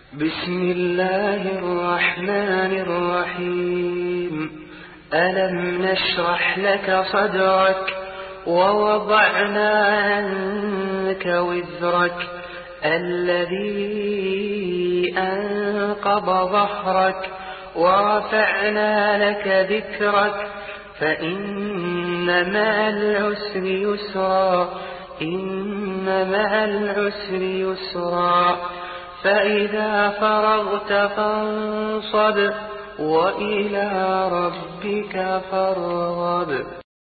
بسم الله الرحمن الرحيم. ألم نشرح لك صدرك ووضعنا عنك وزرك الذي أنقض ظهرك ورفعنا لك ذكرك فإن مع العسر يسرا إن مع العسر يسرا فإذا فرغت فانصب وإلى ربك فارغب.